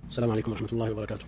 السلام عليكم ورحمة الله وبركاته.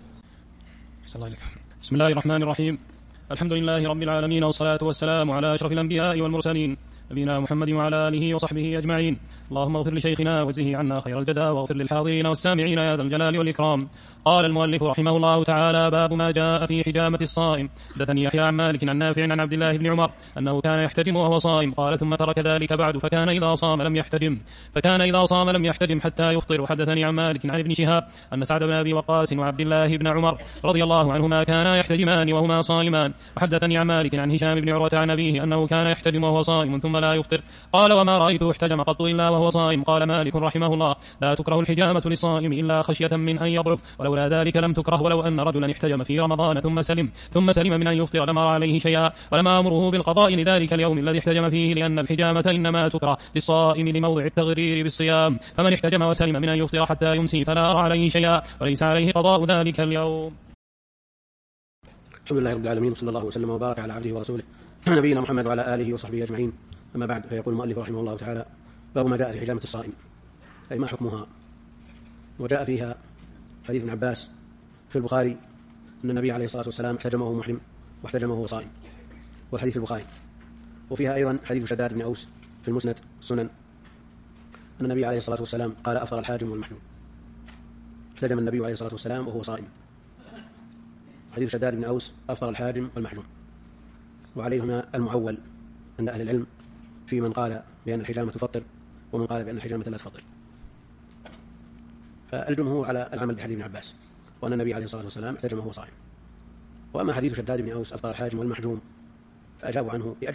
بسم الله الرحمن الرحيم. الحمد لله رب العالمين، والصلاة والسلام على أشرف الأنبياء والمرسلين نبينا محمد وعلى آله وصحبه أجمعين. اللهم اغفر لشيخنا واجزه عنا خير الجزاء، واغفر للحاضرين والسامعين يا ذا الجلال والإكرام. قال المؤلف رحمه الله تعالى: باب ما جاء في حجامة الصائم. حدثني يحيى عن مالك عن نافع عن عبد الله بن عمر أنه كان يحتجم وهو صائم. قال: ثم ترك ذلك بعد، فكان إذا صام لم يحتجم حتى يفطر. وحدثني عن مالك عن ابن شهاب أن سعد بن أبي وقاص وعبد الله بن عمر رضي الله عنهما كانا يحتجمان وهما صائمان. وحدثني عن مالك عن هشام بن عروة عن أبيه أنه كان يحتجم وهو صائم ثم لا يفطر. قال: وما رأيته احتجم قط إلا وهو صائم. قال مالك رحمه الله: لا تكره الحجامة للصائم إلا خشية من أن يضعف، ولولا ذلك لم تكره. ولو أن رجلا احتجم في رمضان ثم سلم من أن يفطر لم أرى عليه شيئا، ولما أمره بالقضاء لذلك اليوم الذي احتجم فيه، لأن الحجامة إنما تكره للصائم لموضع التغرير بالصيام. فمن احتجم وسلم من أن يفطر حتى يمسي فلا أرى عليه شيئا، وليس عليه قضاء ذلك اليوم. الحمد لله رب العالمين، وصلى الله وسلم وبارك على عبده ورسوله نبينا محمد وعلى آله وصحبه أجمعين. أما بعد، فيقول المؤلف رحمه الله تعالى: باب ما جاء في حجامة الصائم، أي ما حكمها. وجاء فيها حديث ابن عباس في البخاري أن النبي عليه الصلاة والسلام احتجمه محرم واحتجمه وهو صائم، والحديث في البخاري. وفيها أيضا حديث شداد بن أوس في المسند السنن أن النبي عليه الصلاة والسلام قال: أفطر الحاجم والمحجوم. احتجم النبي عليه الصلاة والسلام وهو صائم. حديث شداد بن أوس: أفطر الحاجم والمحجوم. وعليهما المعول عند أهل العلم في من قال بأن الحجامة تفطر ومن قال بأن الحجامة لا تفطر. فالجمهور على العمل بحديث ابن عباس وأن النبي عليه الصلاة والسلام احتجم وهو صائم. وأما حديث شداد بن أوس: أفطر الحاجم والمحجوم، فأجابوا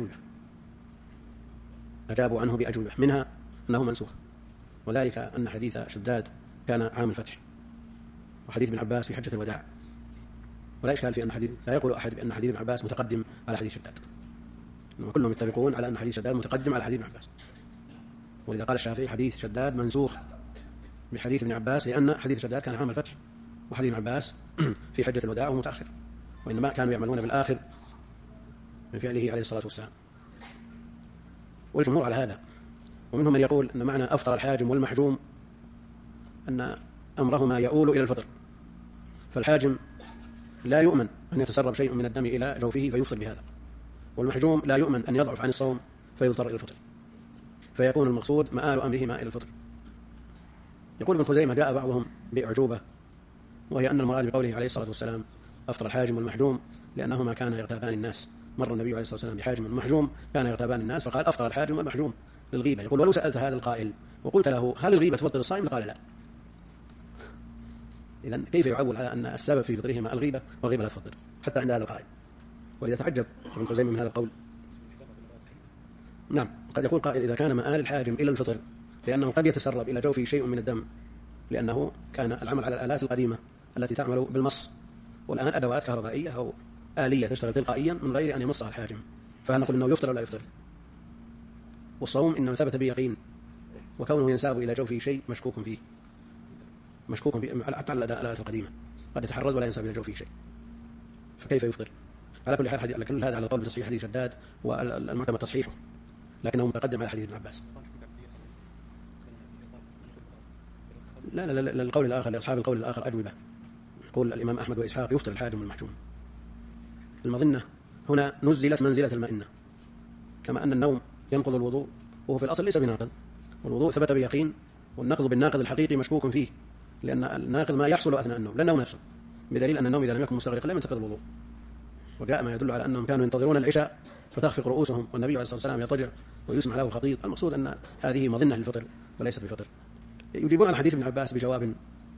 عنه بأجوبة منها أنه منسوخ، وذلك أن حديث شداد كان عام الفتح، وحديث ابن عباس في حجة الوداع. ولا إشكال في أن لا يقول أحد بأن حديث ابن عباس متقدم على حديث شداد، كلهم يتفقون على أن حديث شداد متقدم على حديث ابن عباس. ولذا قال الشافعي: حديث شداد منسوخ بحديث ابن عباس، لأن حديث شداد كان عام الفتح وحديث ابن عباس في حجة الوداع ومتأخر، وإنما كانوا يعملون بالآخر من فعله عليه الصلاة والسلام. والجمهور على هذا. ومنهم من يقول أن معنى أفطر الحاجم والمحجوم أن أمرهما يؤول إلى الفطر، فالحاجم لا يؤمن أن يتسرب شيء من الدم إلى جوفه فيفطر بهذا، والمحجوم لا يؤمن أن يضعف عن الصوم فيضطر إلى الفطر، فيكون المقصود مآل أمرهما إلى الفطر. يقول ابن خزيمة: جاء بعضهم بأعجوبة، وهي أن المراد بقوله عليه الصلاة والسلام أفطر الحاجم والمحجوم لأنهما كانا يغتابان الناس. مر النبي عليه الصلاة والسلام بحاجم والمحجوم كان يغتابان الناس، فقال: أفطر الحاجم والمحجوم للغيبة. يقول: ولو سألت هذا القائل وقلت له: هل الغيبة تفطر الصائم؟ قال: لا. إذن كيف يعول على أن السبب في فطرهما الغيبة والغيبة لا تفطر حتى عند هذا القائل؟ ولذا تعجب ابن خزيمة من هذا القول. نعم، قد يقول قائل: إذا كان مآل الحاجم إلى الفطر لأنه قد يتسرب إلى جوفه شيء من الدم، لأنه كان العمل على الآلات القديمة التي تعمل بالمص، والآن أدوات كهربائية أو آلية تشتغل تلقائيا من غير أن يمصها الحاجم، فهل نقول إنه يفطر ولا يفطر؟ والصوم إنما ثبت بيقين، وكونه ينساب إلى جوفه شيء مشكوك فيه حتى على الآلات القديمة قد يتحرز ولا ينساب إلى جوفه شيء، فكيف يفطر؟ على كل حال على كل هذا على قول بتصحيح حديث شداد، والمعتمد تصحيحه، لكنه متقدم على حديث ابن عباس. لا القول الآخر لأصحاب القول الآخر أجوبة. يقول الإمام أحمد وإسحاق: يفطر الحاجم والمحجوم. المظنة هنا نزلت منزلة المئنة، كما أن النوم ينقض الوضوء وهو في الأصل ليس بناقض، والوضوء ثبت بيقين، والنقض بالناقض الحقيقي مشكوك فيه، لأن الناقض ما يحصل أثناء النوم لا النوم نفسه، بدليل أن النوم إذا لم يكن مستغرقا لم ينتقض الوضوء. وجاء ما يدل على أنهم كانوا ينتظرون العشاء فتخفق رؤوسهم والنبي عليه الصلاة والسلام يضطجع ويسمع له خطيب. المقصود أن هذه مظنة للفطر وليست بفطر. يجيبون عن حديث ابن عباس بجواب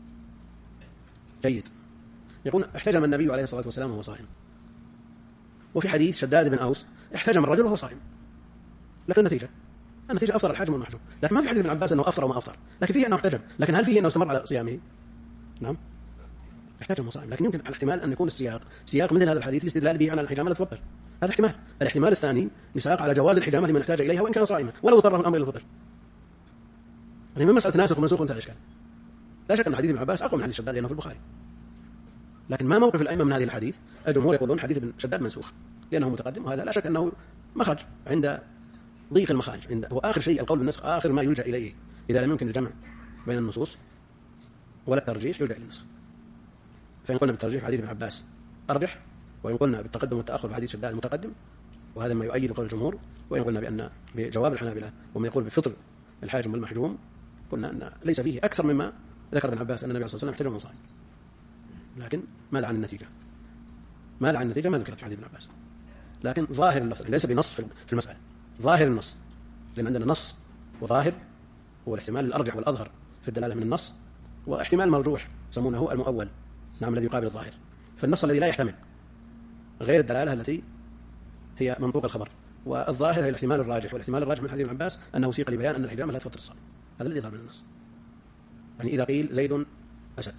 جيد. يقول: احتجم النبي عليه الصلاة والسلام وهو صائم. وفي حديث شداد بن أوس: احتجم الرجل وهو صائم. لكن النتيجة أفطر الحاجم والمحجوم. لكن ما في حديث ابن عباس أنه أفطر وما أفطر، لكن فيه أنه احتجم. لكن هل فيه أنه استمر على صيامه؟ نعم، احتجم وصائم. لكن يمكن الاحتمال أن يكون سياق مثل هذا الحديث الاستدلال به على الحجامة لا تفطر. هذا احتمال. الاحتمال الثاني نساق على جواز الحجامة لمن احتاج إليها وإن كان صائما ولو اضطره الأمر إلى الفطر. يعني من مسألة ناسخ ومنسوخ انتهى الإشكال. لا شك أن حديث ابن عباس أقوى من حديث شداد لأنه في البخاري، لكن ما موقف الأئمة من هذه الحديث؟ الجمهور يقولون حديث ابن شداد منسوخ لأنه متقدم، وهذا لا شك أنه مخرج عند ضيق المخارج، هو آخر شيء القول بالنسخ، آخر ما يلجأ إليه إذا لم يمكن الجمع بين النصوص ولا الترجيح يرجع إلى النسخ. فإن قلنا بالترجيح في حديث ابن عباس أرجح، وإن قلنا بالتقدم والتأخر في حديث شداد المتقدم، وهذا ما يؤيد قول الجمهور. وإن قلنا بأن بجواب الحنابلة ومن يقول بفطر الحاجم والمحجوم، قلنا أن ليس فيه أكثر مما ذكر ابن عباس أن النبي صلى الله عليه وسلم احتجم وصائم، لكن ماذا عن النتيجة؟ ماذا عن النتيجة ما ذكرت في حديث ابن عباس، لكن ظاهر اللفظ ليس بنص في المسألة، ظاهر النص، لأن عندنا نص وظاهر هو الاحتمال الأرجح والأظهر في الدلالة من النص، واحتمال مرجوح يسمونه المؤول، نعم، الذي يقابل الظاهر. فالنص الذي لا يحتمل غير الدلالة التي هي منطوق الخبر، والظاهر هي الاحتمال الراجح، والاحتمال الراجح من حديث ابن عباس أنه سيق لبيان أن الحجامة لا تفطر الصائم، هذا الذي يظهر من النص. يعني إذا قيل زيد أسد،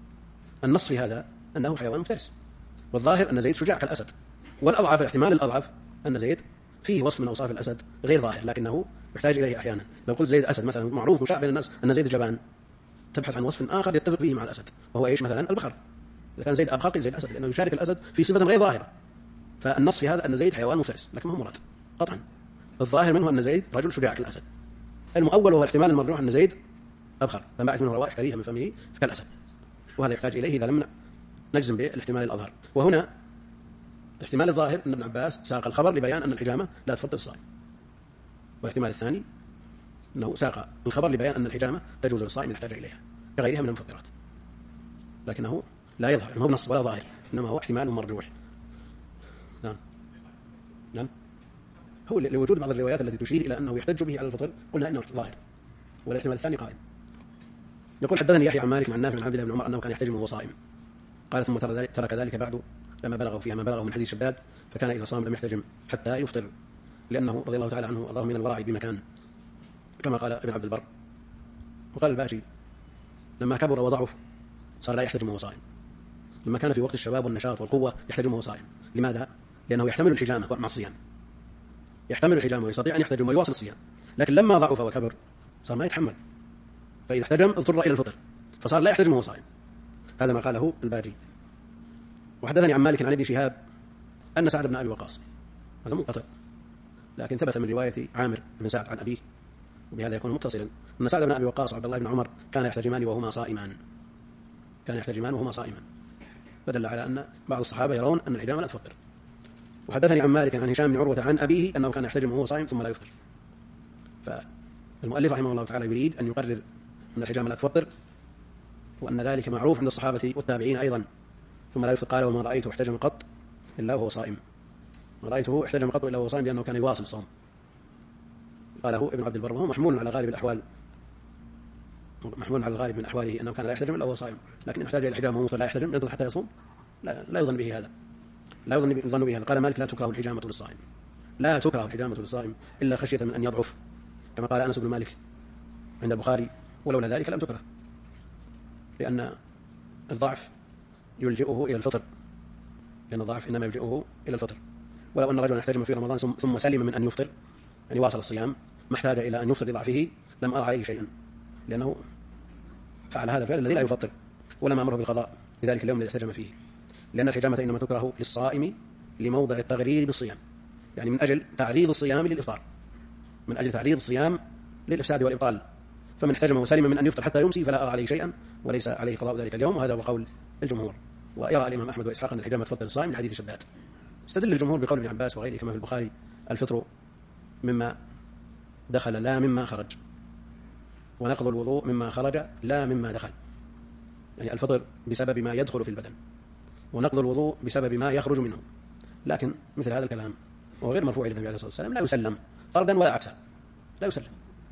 النص في هذا أنه حيوان مفترس، والظاهر أن زيد شجاع كالأسد، والأضعف الاحتمال الأضعف أن زيد فيه وصف من أوصاف الأسد غير ظاهر لكنه يحتاج إليه أحيانا. لو قلت زيد أسد مثلا، معروف وشاع بين الناس أن زيد جبان، تبحث عن وصف آخر يتفق فيه مع الأسد، وهو إيش؟ مثلا البقر. إذا كان زيد أبقر قيل زيد أسد، لأنه يشارك الأسد في صفة غير ظاهرة. فالنص في هذا أن زيد حيوان مفترس، لكن ما هو مراد قطعا. الظاهر منه أن زيد رجل شجاع كالأسد. المؤول هو الاحتمال المرجوح أن زيد أبخر، فبعث منه روائح كريهة من فمه كالأسد، وهذا يحتاج إليه إذا لم نجزم بالاحتمال الأظهر. وهنا الاحتمال الظاهر أن ابن عباس ساق الخبر لبيان أن الحجامة لا تفطر الصائم، والاحتمال الثاني أنه ساق الخبر لبيان أن الحجامة تجوز للصائم إذا احتاج إليها كغيرها من المفطرات، لكنه لا يظهر، ما هو نص ولا ظاهر، إنما هو احتمال مرجوح. نعم نعم، هو لوجود بعض الروايات التي تشير إلى أنه يحتج به على الفطر، قلنا إنه ظاهر، والاحتمال الثاني قائم. يقول حدثني يحيى عن مالك عن نافع عن عبد الله بن عمر أنه كان يحتجم وهو صائم، قال ثم ترك ذلك بعد لما بلغوا فيها ما بلغوا من حديث شداد، فكان إذا صام لم يحتجم حتى يفطر، لأنه رضي الله تعالى عنه الله من الورع بمكان، كما قال ابن عبد البر. وقال الباشي لما كبر وضعف صار لا يحتجم وهو صائم، لما كان في وقت الشباب والنشاط والقوة يحتجم وهو صائم. لماذا؟ لأنه يحتمل الحجامة مع الصيام، يحتمل الحجامة ويستطيع أن يحتجم ويواصل الصيام، لكن لما ضعف وكبر صار ما يتحمل، فإذا احتجم اضطر إلى الفطر، فصار لا يحتجم وهو صائم. هذا ما قاله الباجي. وحدثني عن مالك عن ابن شهاب أن سعد بن أبي وقاص، هذا منقطع لكن ثبت من رواية عامر بن سعد عن أبيه، وبهذا يكون متصلا، أن سعد بن أبي وقاص وعبد الله بن عمر كان يحتجمان وهما صائمان، كان يحتجمان وهما صائمان، فدل على أن بعض الصحابة يرون أن الحجامة لا تفطر. وحدثني عن مالك عن هشام بن عروة عن أبيه أنه كان يحتجم وهو صائم ثم لا يفطر. فالمؤلف رحمه الله تعالى يريد أن يقرر أن الحجامة لا تفطر، وأن ذلك معروف عند الصحابة والتابعين أيضا. ثم لا يفطر، قال وما رأيته احتجم قط إلا وهو صائم، ما رأيته احتجم قط إلا وهو صائم، لأنه كان يواصل الصوم. قاله ابن عبد البر، وهو محمول على غالب الأحوال، محمول على الغالب من أحواله أنه كان لا يحتجم إلا وهو صائم، لكن احتاج إلى الحجامة وهو لا يحتجم ينتظر حتى يصوم، لا يظن به هذا، لا يظن به هذا. قال مالك لا تكره الحجامة للصائم، لا تكره الحجامة للصائم إلا خشية من أن يضعف، كما قال أنس بن مالك عند البخاري، ولولا ذلك لم تكره، لأن الضعف يلجئه إلى الفطر، لأن الضعف إنما يلجئه إلى الفطر. ولو أن رجلا احتجم في رمضان ثم سلم من أن يفطر، يعني واصل الصيام ما احتاج إلى أن يفطر لضعفه، لم أرى عليه شيئا، لأنه فعل هذا الفعل الذي لا يفطر، ولم أمره بالقضاء لذلك اليوم الذي احتجم فيه، لأن الحجامة إنما تكره للصائم لموضع التغرير بالصيام، يعني من أجل تعريض الصيام للإفطار، من أجل تعريض الصيام للإفساد والإبطال. فمن احتجم وسلم من أن يفطر حتى يمسي فلا أرى عليه شيئا، وليس عليه قضاء ذلك اليوم، وهذا هو قول الجمهور. ويرى الإمام أحمد وإسحاق أن الحجامة تفطر الصائم لحديث شداد. استدل الجمهور بقول ابن عباس وغيره كما في البخاري الفطر مما دخل لا مما خرج، ونقض الوضوء مما خرج لا مما دخل، يعني الفطر بسبب ما يدخل في البدن، ونقض الوضوء بسبب ما يخرج منه. لكن مثل هذا الكلام وهو غير مرفوع إلى النبي عليه الصلاة والسلام لا يسلم طردا ولا عكسا، لا يسلم.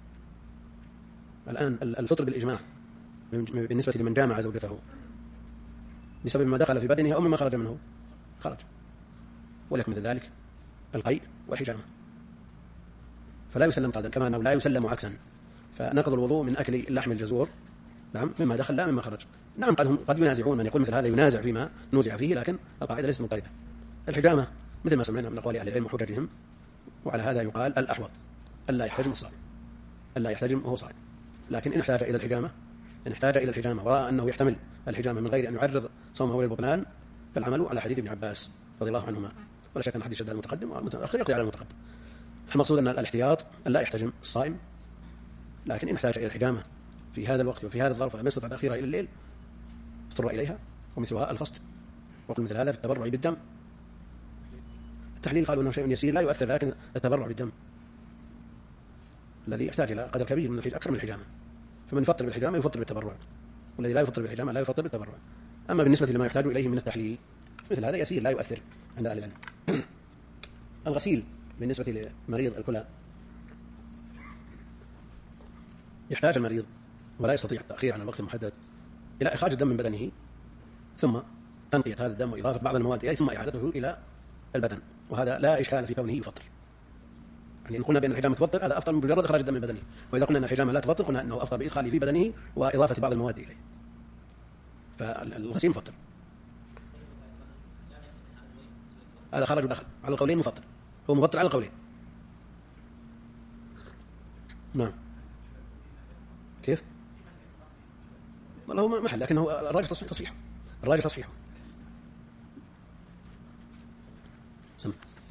الآن الفطر بالإجماع بالنسبة لمن جامع زوجته بسبب ما دخل في بدنه أو مما خرج منه خرج، ولكن مثل ذلك القيء والحجامة، فلا يسلم طردا، كما أنه لا يسلم عكسا. فنقض الوضوء من أكل اللحم الجزور، نعم، مما دخل لا مما خرج. نعم قد ينازعون، من يقول مثل هذا ينازع فيما نوزع فيه، لكن القاعدة ليست مضطردة. الحجامة مثل ما سمعنا من أقوال أهل العلم وحججهم، وعلى هذا يقال الأحوط ألا يحتجم الصائم، ألا يحتجم وهو صائم. لكن إن احتاج إلى الحجامة ورأى أنه يحتمل الحجامة من غير أن يعرض صومه للبطلان، فالعمل على حديث ابن عباس رضي الله عنهما، ولا شك أن حديث شداد المتقدم والمتأخر يقضي على المتقدم. المقصود أن الاحتياط ألا يحتجم الصائم، لكن إن احتاج إلى الحجامة في هذا الوقت وفي هذا الظرف ولم يستطع تأخيرها إلى الليل اضطر إليها، ومثلها الفصل. وقل مثل هذا في التبرع بالدم. التحليل قالوا أنه شيء يسير لا يؤثر، لكن التبرع بالدم الذي يحتاج إلى قدر كبير من أكثر من الحجامة، فمن يفطر بالحجامة يفطر بالتبرع، والذي لا يفطر بالحجامة لا يفطر بالتبرع. أما بالنسبة لما يحتاج إليه من التحليل مثل هذا يسير لا يؤثر عند أهل العلم. الغسيل بالنسبة لمريض الكلى، يحتاج المريض ولا يستطيع التأخير عن الوقت المحدد إلى إخراج الدم من بدنه، ثم تنقية هذا الدم وإضافة بعض المواد إليه، ثم إعادته إلى البدن، وهذا لا إشكال في كونه يفطر. يعني إن قلنا بأن الحجامة تفطر هذا أفضل من مجرد إخراج الدم من بدنه، وإذا قلنا أن الحجامة لا تفطر قلنا أنه أفضل بإدخاله في بدنه وإضافة بعض المواد إليه، فالغسيل مفطر. هذا خرج ودخل على القولين مفطر، هو مفطر على القولين. نعم. كيف؟ والله هو محل، لكن هو الراجح تصحيحه، الراجح تصحيحه. سمع.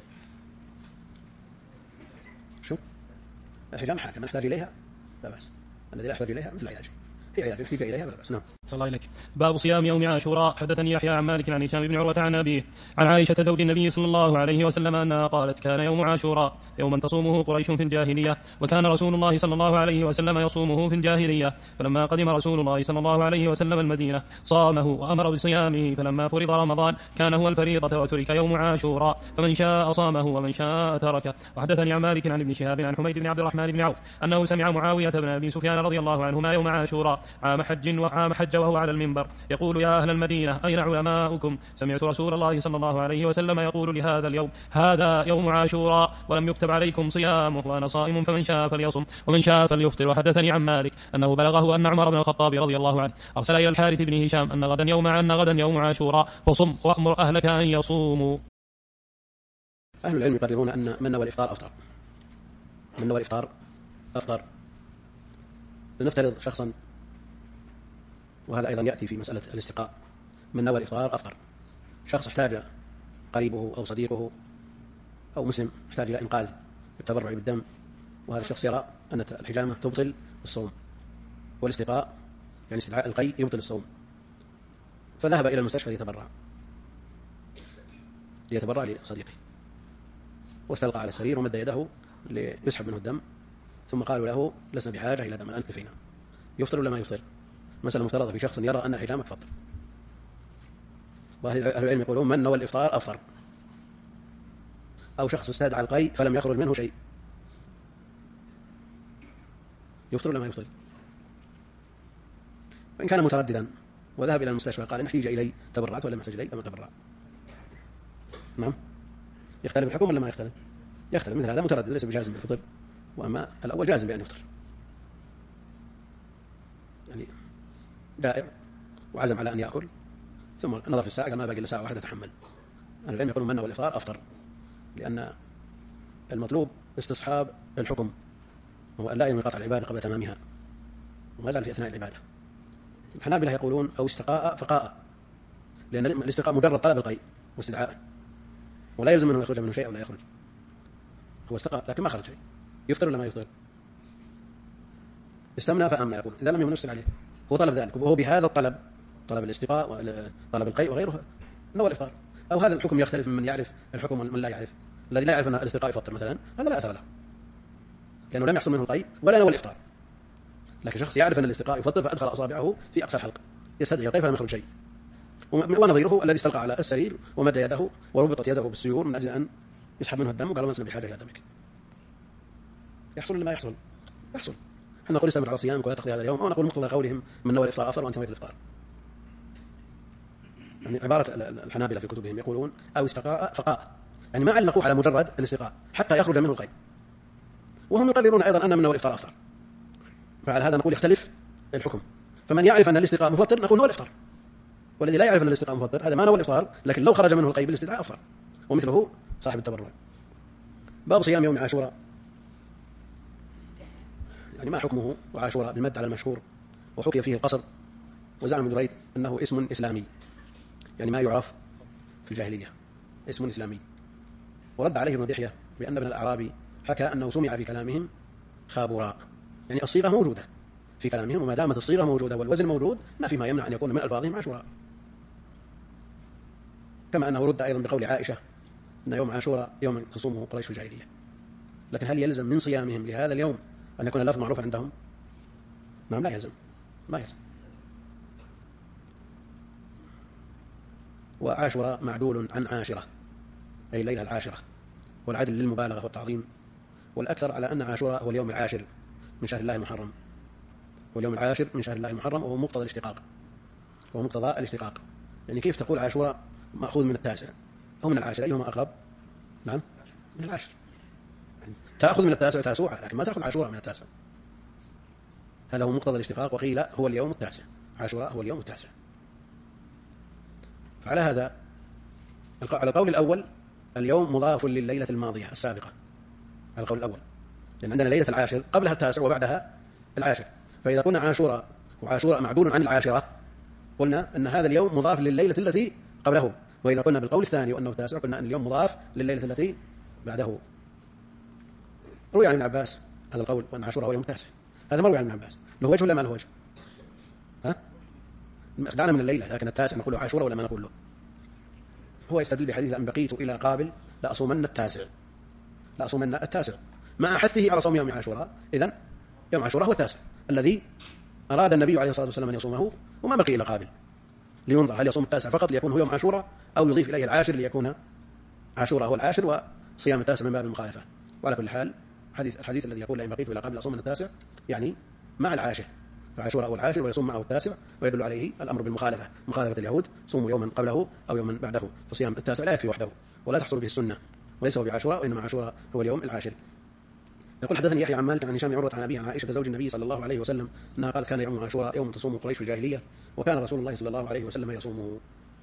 شو؟ الحجامة حاكم، من يحتاج إليها لا بأس، الذي لا يحتاج إليها مثل علاجه، في علاج فيك إليها لا بأس. نعم. صلى الله عليك. باب صيام يوم عاشوراء. حدثني يحيى عن مالك عن هشام بن عروة عن أبيه عن عائشة زوج النبي صلى الله عليه وسلم أنها قالت: كان يوم عاشوراء يوما تصومه قريش في الجاهلية، وكان رسول الله صلى الله عليه وسلم يصومه في الجاهلية، فلما قدم رسول الله صلى الله عليه وسلم المدينة صامه وأمر بصيامه، فلما فرض رمضان كان هو الفريضة وترك يوم عاشوراء، فمن شاء صامه ومن شاء تركه. وحدثني عن مالك عن ابن شهاب عن حميد بن عبد الرحمن بن عوف أنه سمع معاوية بن أبي سفيان رضي الله عنهما يوم عاشوراء عام حج وهو على المنبر يقول: يا أهل المدينة أين علماؤكم؟ سمعت رسول الله صلى الله عليه وسلم يقول لهذا اليوم: هذا يوم عاشوراء ولم يكتب عليكم صيامه، وأنا صائم فمن شاء فليصم ومن شاء فليفطر. وحدثني عن مالك أنه بلغه أن عمر بن الخطاب رضي الله عنه أرسل إلى الحارث بن هشام أن غدا يوم عاشوراء فصم وأمر أهلك أن يصوموا. أهل العلم يقررون أن من نوى الإفطار أفطر، من نوى الإفطار أفطر. لنفترض شخصا، وهذا أيضا يأتي في مسألة الاستقاء، من نوى الإفطار أفطر. شخص احتاج قريبه أو صديقه أو مسلم احتاج إلى إنقاذ بالتبرع بالدم، وهذا الشخص يرى أن الحجامة تبطل الصوم، والاستقاء يعني استدعاء القي يبطل الصوم، فذهب إلى المستشفى ليتبرع لصديقه، واستلقى على السرير ومد يده ليسحب منه الدم، ثم قالوا له: لسنا بحاجة إلى دم الآن كفينا. يفطر ولا ما يفطر؟ مسألة مفترضة في شخص يرى أن الحجامة تفطر، وأهل العلم يقولون من نوى الإفطار أفطر. أو شخص استدعى القي فلم يخرج منه شيء، يفطر ولا ما يفطر؟ وإن كان مترددا وذهب إلى المستشفى قال: إن احتاج إلي تبرعت ولا محتاج إلي لم أتبرع. نعم. يختلف الحكم ولا ما يختلف؟ يختلف. مثل هذا متردد ليس بجازم بالفطر، وأما الأول جازم بأن يفطر، يعني جائع وعزم على أن يأكل، ثم نظر في الساعة قال: ما باقي إلا ساعة واحدة أتحمل. أهل العلم يقولون من نوى الإفطار أفطر، لأن المطلوب استصحاب الحكم، هو أن لا ينوي قطع العبادة قبل تمامها وما زال في أثناء العبادة. الحنابلة يقولون: أو استقاء فقاء، لأن الاستقاء مجرد طلب القي واستدعاءه، ولا يلزم منه يخرج منه شيء أو لا يخرج. هو استقاء لكن ما خرج شيء، يفطر ولا ما يفطر؟ استمنى فأمنى، يقول إذا لم يكن نفسه عليه، هو طلب ذلك، وهو بهذا الطلب، طلب الاستقاء وطلب القي وغيره، نوى الإفطار. أو هذا الحكم يختلف من يعرف الحكم ومن لا يعرف. الذي لا يعرف أن الاستقاء يفطر مثلا هذا لا أثر له، لأنه لم يحصل منه القي ولا نوى الإفطار. لكن شخص يعرف أن الاستقاء يفطر فأدخل أصابعه في أقصى الحلق يستدعي القي فلم يخرج شيء، ونظيره الذي استلقى على السرير ومد يده وربطت يده بالسيور من أجل أن يسحب منه الدم، وقالوا: لسنا بحاجة إلى دمك. يحصل ولا ما يحصل؟ يحصل. احنا نقول: استمر على صيامك ولا تقضي هذا اليوم، أو نقول مقتضى قولهم: من نوى الإفطار أفطر وأنت نويت الإفطار. يعني عبارة الحنابلة في كتبهم يقولون: أو استقاء فقاء، يعني ما علقوا على مجرد الاستقاء حتى يخرج منه القي، وهم يقررون أيضا أن من نوى الإفطار أفطر. فعلى هذا نقول يختلف الحكم. فمن يعرف أن الاستقاء مفطر نقول نوى الإفطار، والذي لا يعرف أن الاستقاء مفطر هذا ما نوى الإفطار، لكن لو خرج منه القي بالاستدعاء أفطر، ومثله صاحب التبرع. باب صيام يوم عاشوراء، يعني ما حكمه؟ وعاشوراء بالمد على المشهور، وحكي فيه القصر، وزعم ابن دريد أنه اسم إسلامي، يعني ما يعرف في الجاهلية، اسم إسلامي. ورد عليه ابن دحية بأن ابن الأعرابي حكى أنه سمع في كلامهم خابوراء، يعني الصيغة موجودة في كلامهم، وما دامت الصيغة موجودة والوزن موجود ما في ما يمنع أن يكون من ألفاظهم عاشوراء. كما أنه رد أيضا بقول عائشة أن يوم عاشوراء يوم تصومه قريش في الجاهلية. لكن هل يلزم من صيامهم لهذا اليوم أن يكون اللفظ معروفا عندهم؟ نعم لا يلزم، ما يلزم. وعاشوراء معدول عن عاشرة أي الليلة العاشرة، والعدل للمبالغة والتعظيم، والأكثر على أن عاشوراء هو اليوم العاشر من شهر الله المحرم، واليوم العاشر من شهر الله المحرم وهو مقتضى الاشتقاق، وهو مقتضى الاشتقاق. يعني كيف تقول عاشوراء مأخوذ من التاسع أو من العاشر، أيهما أقرب؟ نعم من العاشر. تأخذ من التاسع تاسوعة، لكن ما تأخذ عاشوراء من التاسع. هذا هو مقتضى الاشتقاق، وقيل هو اليوم التاسع، عاشوراء هو اليوم التاسع. فعلى هذا على القول الأول اليوم مضاف لليلة الماضية السابقة، على القول الأول، لأن عندنا ليلة العاشر قبلها التاسع وبعدها العاشر. فإذا قلنا عاشوراء وعاشوراء معدول عن العاشرة قلنا أن هذا اليوم مضاف لليلة التي قبله. وإذا قلنا بالقول الثاني وأنه التاسع قلنا أن اليوم مضاف لليلة التي بعده. روي عن ابن عباس هذا القول وأن عاشوراء هو يوم التاسع، هذا مروي عن ابن عباس. له وجه ولا ما له وجه؟ دعنا من الليلة، لكن التاسع نقول له عاشوراء ولا ما نقول له؟ هو يستدل بحديث أن بقيت إلى قابل لأصومن التاسع، لأصومن التاسع، مع حثه على صوم يوم عاشوراء. إذن يوم عاشوراء هو التاسع الذي أراد النبي عليه الصلاة والسلام أن يصومه، وما بقي إلى قابل، لينظر هل يصوم التاسع فقط ليكون هو يوم عاشوراء أو يضيف إليه العاشر ليكون عاشوراء هو العاشر وصيام التاسع من باب المخالفة. وعلى كل حال الحديث الذي يقول لئن بقيت إلى قابل أصوم التاسع يعني مع العاشر، فعاشوراء هو العاشر ويصوم معه التاسع، ويدل عليه الأمر بالمخالفة، مخالفة اليهود صوموا يوما قبله أو يوما بعده، فصيام التاسع لا يكفي وحده ولا تحصل به السنة، وليس هو بعاشوراء، وإنما عاشوراء هو اليوم العاشر. يقول حدثني يحيى عن مالك عن هشام عروة عن أبيه عن عائشة زوج النبي صلى الله عليه وسلم أنها قالت كان يوم عاشوراء يوم تصوم قريش في الجاهلية، وكان رسول الله صلى الله عليه وسلم يصومه،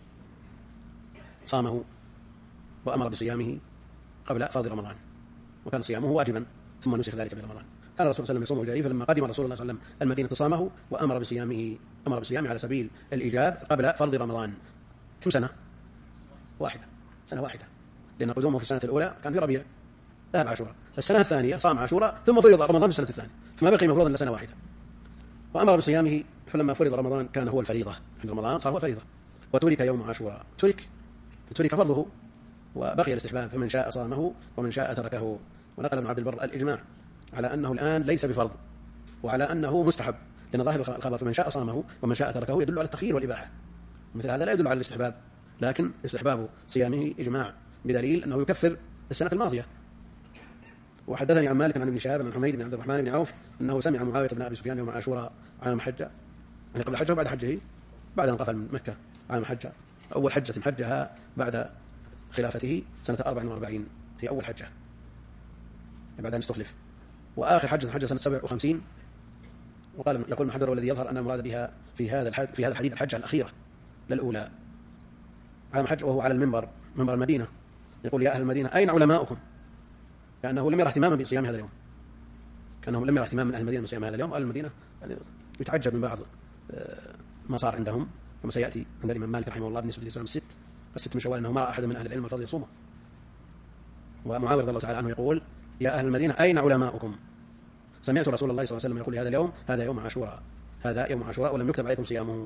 صامه وأمر بصيامه قبل فرض رمضان، وكان صيامه واجبا ثم نسخ ذلك برمضان. كان الرسول صلى الله عليه وسلم يصوم الجاهلية، فلما قدم رسول الله صلى الله عليه وسلم المدينة صامه وأمر بصيامه، أمر بصيامه على سبيل الإيجاب قبل فرض رمضان. كم سنة؟ واحدة، سنة واحدة، لأن قدومه في السنة الأولى كان في ربيع ذهب عاشوراء، السنة الثانية صام عاشوراء ثم فرض رمضان في السنة الثانية، فما بقي مفروضا إلا سنة واحدة. وأمر بصيامه، فلما فرض رمضان كان هو الفريضة، عند رمضان صار هو الفريضة، وترك يوم عاشوراء، ترك فرضه وبقي الاستحباب، فمن شاء صامه ومن شاء تركه. ونقل ابن عبد البر الإجماع على أنه الآن ليس بفرض وعلى أنه مستحب، لأن ظاهر الخبر فمن شاء صامه ومن شاء تركه يدل على التخيير والإباحة، مثل هذا لا يدل على الاستحباب، لكن استحباب صيامه إجماع بدليل أنه يكفر السنة الماضية. وحدثني عن مالك عن ابن شهاب عن حميد بن عبد الرحمن بن عوف أنه سمع معاوية بن أبي سفيان يوم عاشوراء عام حجة، يعني قبل حجه وبعد حجه، بعد أن قفل من مكة عام حجة، أول حجة حجها بعد خلافته سنة 44 هي أول حجة بعد أن استخلف، وآخر حجة سنة 57. وقال يقول المحرر والذي يظهر أن المراد بها في هذا الحديث الحجة الأخيرة للأولى عام حج، وهو على المنبر، منبر المدينة، يقول يا أهل المدينة أين علماؤكم؟ كأنه لم يرى اهتماما بصيام هذا اليوم، كأنه لم يرى اهتمام من أهل المدينة بصيام هذا اليوم. أهل المدينة يعني يتعجب من بعض ما صار عندهم، كما سيأتي عند الإمام مالك رحمه الله بالنسبة للإسلام الست من شوال أنه ما رأى أحد من أهل العلم الفضل يصومه. ومعاوية رضي الله تعالى عنه يقول يا أهل المدينة أين علماؤكم؟ سمعت رسول الله صلى الله عليه وسلم يقول هذا اليوم هذا يوم عاشوراء، هذا يوم عاشوراء، ولم يكتب عليكم صيامه.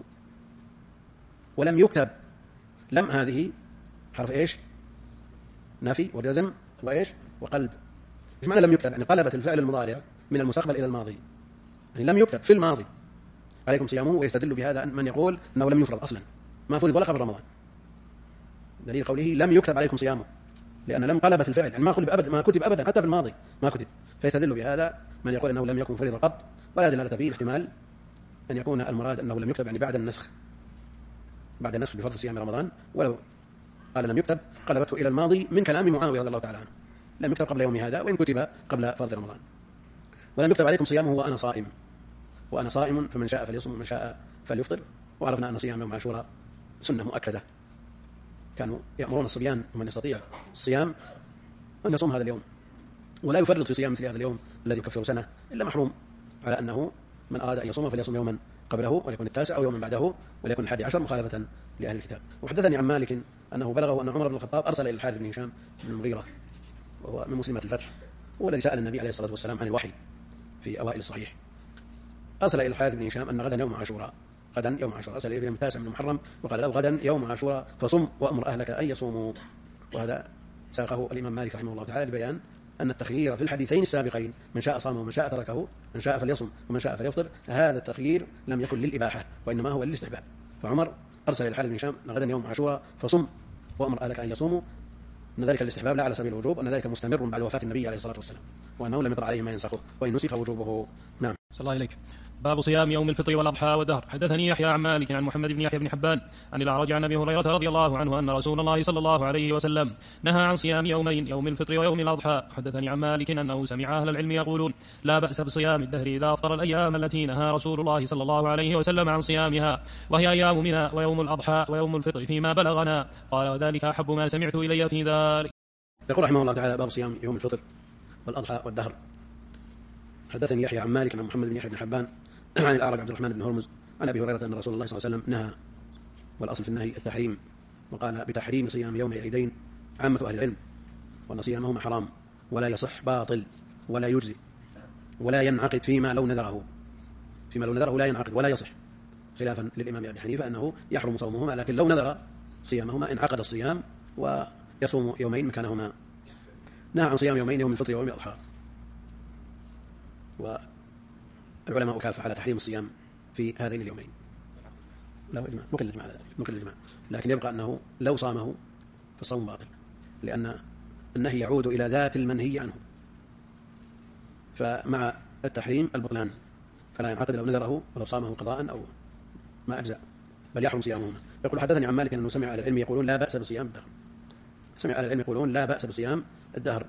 ولم يكتب، لم هذه حرف إيش؟ نفي وجزم وإيش؟ وقلب. إيش معنى لم يكتب؟ يعني قلبت الفعل المضارع من المستقبل إلى الماضي، يعني لم يكتب في الماضي عليكم صيامه، ويستدل بهذا من يقول أنه لم يفرض أصلا، ما فرض ولا قبل رمضان، دليل قوله لم يكتب عليكم صيامه، لأن لم قلبت الفعل، يعني ما كتب أبدا حتى في الماضي ما كتب، فيستدل بهذا من يقول أنه لم يكن فرض قط، ولا دلالة فيه احتمال أن يكون المراد أنه لم يكتب يعني بعد النسخ بفرض صيام رمضان، ولو قال لم يكتب قلبته إلى الماضي من كلام معاوية رضي الله تعالى عنه، لم يكتب قبل يوم هذا وإن كتب قبل فرض رمضان. ولم يكتب عليكم صيامه وأنا صائم فمن شاء فليصم ومن شاء فليفطر. وعرفنا أن صيام يوم عاشوراء سنة مؤكدة، كانوا يأمرون الصبيان ومن يستطيع الصيام أن يصوم هذا اليوم، ولا يفرط في صيام مثل هذا اليوم الذي يكفر سنة إلا محروم، على أنه من أراد أن يصوم فليصوم يوما قبله وليكن التاسع أو يوما بعده وليكن 11 مخالفة لأهل الكتاب. وحدثني عن مالك أنه بلغه أن عمر بن الخطاب أرسل إلى الحارث بن هشام بن المغيرة وهو من مسلمة الفتح، هو الذي سأل النبي عليه الصلاة والسلام عن الوحي في أوائل الصحيح، أرسل إلى الحارث بن هشام أن غدا يوم عاشوراء، غدا يوم عاشوراء، أرسل إليه في التاسع من محرم وقال له غدا يوم عاشوراء فصم وأمر أهلك أن يصوموا. وهذا ساقه الإمام مالك رحمه الله تعالى لبيان أن التخيير في الحديثين السابقين من شاء صام ومن شاء تركه، من شاء فليصم ومن شاء فليفطر، هذا التخيير لم يكن للإباحة وإنما هو للاستحباب. فعمر أرسل إلى الحارث بن هشام غدا يوم عاشوراء فصم وأمر أهلك أن يصوموا، أن ذلك الاستحباب لا على سبيل الوجوب، وأن ذلك مستمر بعد وفاة النبي عليه الصلاة والسلام، وأنه لم يطرأ عليه ما ينسخه وإن نسخ وجوبه. نعم. صلى الله عليك. باب صيام يوم الفطر والأضحى والدهر. حدثني يحيى عن مالك عن محمد بن يحيى بن حبان عن الأعرج عن أبي هريرة رضي الله عنه أن رسول الله صلى الله عليه وسلم نهى عن صيام يومين، يوم الفطر ويوم الأضحى. حدثني عن مالك أنه سمع أهل العلم يقولون لا بأس بصيام الدهر إذا أفطر الأيام التي نهى رسول الله صلى الله عليه وسلم عن صيامها، وهي أيام منى ويوم الأضحى ويوم الفطر فيما بلغنا. قال وذلك أحب ما سمعت إلي في ذلك. يقول رحمه الله تعالى باب صيام يوم الفطر والأضحى والدهر. حدثني يحيى عن مالك عن محمد بن يحيى بن حبان عن الأعرج عبد الرحمن بن هرمز عن أبي هريرة أن رسول الله صلى الله عليه وسلم نهى، والأصل في النهي التحريم، وقال بتحريم صيام يوم العيدين عامة أهل العلم، وأن صيامهما حرام ولا يصح باطل ولا يجزي ولا ينعقد فيما لو نذره لا ينعقد ولا يصح، خلافا للإمام أبي حنيفة أنه يحرم صومهما، لكن لو نذر صيامهما انعقد الصيام ويصوم يومين مكانهما. نهى عن صيام يومين، يوم الفطر ويوم الأضحى. والعلماء كافة على تحريم الصيام في هذين اليومين، له إجماع ممكن الإجماع، لكن يبقى أنه لو صامه فالصوم باطل، لأن النهي يعود إلى ذات المنهي عنه، فمع التحريم البطلان، فلا ينعقد لو نذره ولو صامه قضاء أو ما أجزاء، بل يحرم صيامهما. يقول حدثني عن مالك أنه سمع أهل العلم يقولون لا بأس بصيام الدهر، سمع أهل العلم يقولون لا بأس بصيام الدهر.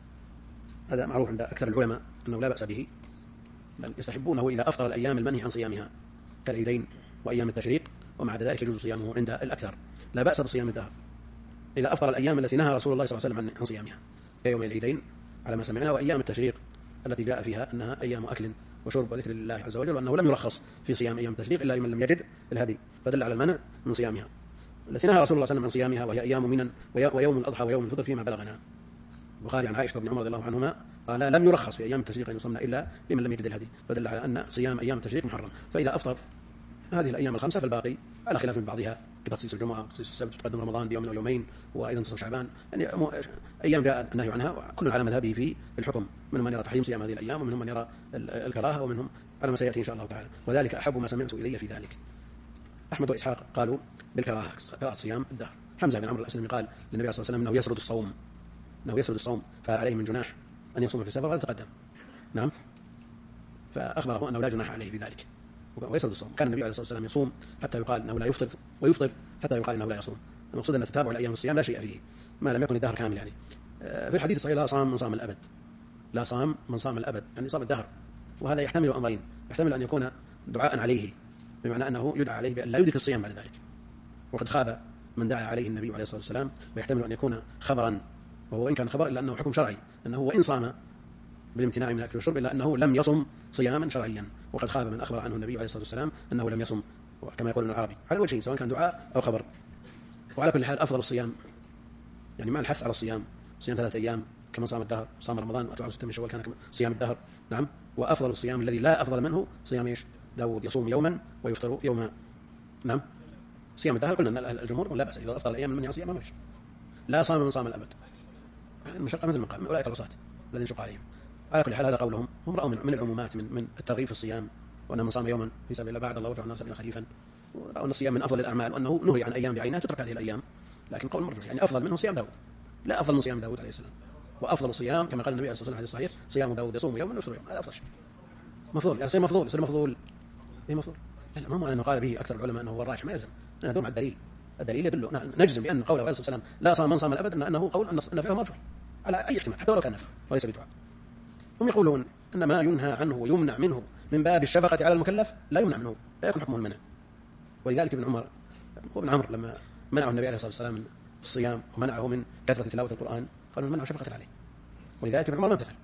هذا معروف عند أكثر العلماء أنه لا بأس به، بل يستحبونه إذا أفطر الأيام المنهي عن صيامها كالعيدين وأيام التشريق، ومع ذلك يجوز صيامه عند الأكثر. لا بأس بصيام الدهر إذا أفطر الأيام التي نهى رسول الله صلى الله عليه وسلم عن صيامها كيوم العيدين على ما سمعنا، وأيام التشريق التي جاء فيها أنها أيام أكل وشرب وذكر لله عز وجل، وأنه لم يرخص في صيام أيام التشريق إلا لمن لم يجد الهدي، فدل على المنع من صيامها التي نهى رسول الله صلى الله عليه وسلم عن صيامها، وهي أيام منى ويوم الأضحى ويوم الفطر فيما بلغنا. البخاري عن عائشة بن عمر رضي الله عنهما قال لم يرخص في أيام التشريق أن يصمنا إلا لمن لم يجد الهدي، فدل على أن صيام أيام التشريق محرم. فإذا أفطر هذه الأيام الخمسة فالباقي على خلاف من بعضها كتخصيص الجمعة، تخصيص السبت، تقدم رمضان بيوم أو يومين، وأيضا تصل شعبان، يعني أيام جاء النهي عنها، كل على مذهبه في الحكم، منهم من يرى تحريم صيام هذه الأيام، ومنهم من يرى الكراهة، ومنهم على ما سيأتي إن شاء الله تعالى. وذلك أحب ما سمعت إلي في ذلك. أحمد وإسحاق قالوا بالكراهة، كراهة صيام الدهر. حمزة بن عمرو الأسلمي قال للنبي صلى الله عليه وسلم أنه يسرد الصوم، فعليه من جناح أن يصوم في السفر ولا تقدم. نعم، فأخبره أنه لا جناح عليه بذلك ويسرد الصوم. كان النبي عليه الصلاة والسلام يصوم حتى يقال أنه لا يفطر، ويفطر حتى يقال أنه لا يصوم. المقصود أن تتابع الأيام الصيام لا شيء فيه ما لم يكن الدهر كامل. يعني في الحديث الصحيح لا صام من صام الأبد، لا صام من صام الأبد، يعني صام الدهر. وهذا يحتمل أمرين، يحتمل أن يكون دعاء عليه، بمعنى أنه يدعى عليه بأن لا يدرك الصيام بعد ذلك، وقد خاب من دعا عليه النبي عليه الصلاة والسلام. ويحتمل أن يكون خبرا، وهو إن كان خبر إلا أنه حكم شرعي، أنه وإن صام بالامتناع من الأكل والشرب إلا أنه لم يصم صياما شرعيا، وقد خاب من أخبر عنه النبي عليه الصلاة والسلام أنه لم يصم، كما يقول ابن العربي، على وجهين سواء كان دعاء أو خبر. وعلى كل حال أفضل الصيام، يعني مع الحث على الصيام، صيام 3 أيام كما صام الدهر، صام رمضان وأتبعه 6 من شوال كان صيام الدهر. نعم، وأفضل الصيام الذي لا أفضل منه صيام إيش؟ داود يصوم يوما ويفطر يوما. نعم، صيام الدهر قلنا الجمهور لا بأس إذا أفضل الأيام من صيام ما فيش. لا صام من صام الأبد، المشقة مثل المقام، أولئك العصاة الذين شق عليهم. على كل حال هذا قولهم، هم رأوا من العمومات من الترغيب في الصيام، وأن من صام يوما في سبيل الله بعد الله وجعل الناس 70 خريفا، ورأوا أن الصيام من أفضل الأعمال، وأنه نهي عن أيام بعينها تترك هذه الأيام. لكن قول مرجح، يعني أفضل منه صيام داود، لا أفضل من صيام داود عليه السلام. وأفضل الصيام كما قال النبي عليه الصلاة والسلام الحديث الصحيح صيام داود يصوم يوما ويفطر يوما، هذا أفضل شيء. مفضول يعني يصير مفضول، يصير مفضول إيه مفضول؟ لا ما هو أنه قال به أكثر العلماء أنه هو الراجح، ما يلزم، لأنه ندور على الدليل يدل، نجزم بأن قوله عليه الصلاة والسلام لا صام من صام الأبد أنه قول أن فعله مرجوح على أي احتمال حتى ولو كان نفع وليس بدعاء. هم يقولون أن ما ينهى عنه ويمنع منه من باب الشفقة على المكلف لا يمنع منه، لا يكون حكمه المنع. ولذلك ابن عمرو لما منعه النبي عليه الصلاة والسلام من الصيام ومنعه من كثرة تلاوة القرآن قالوا منعه شفقة عليه، ولذلك ابن عمر لم يمتثل،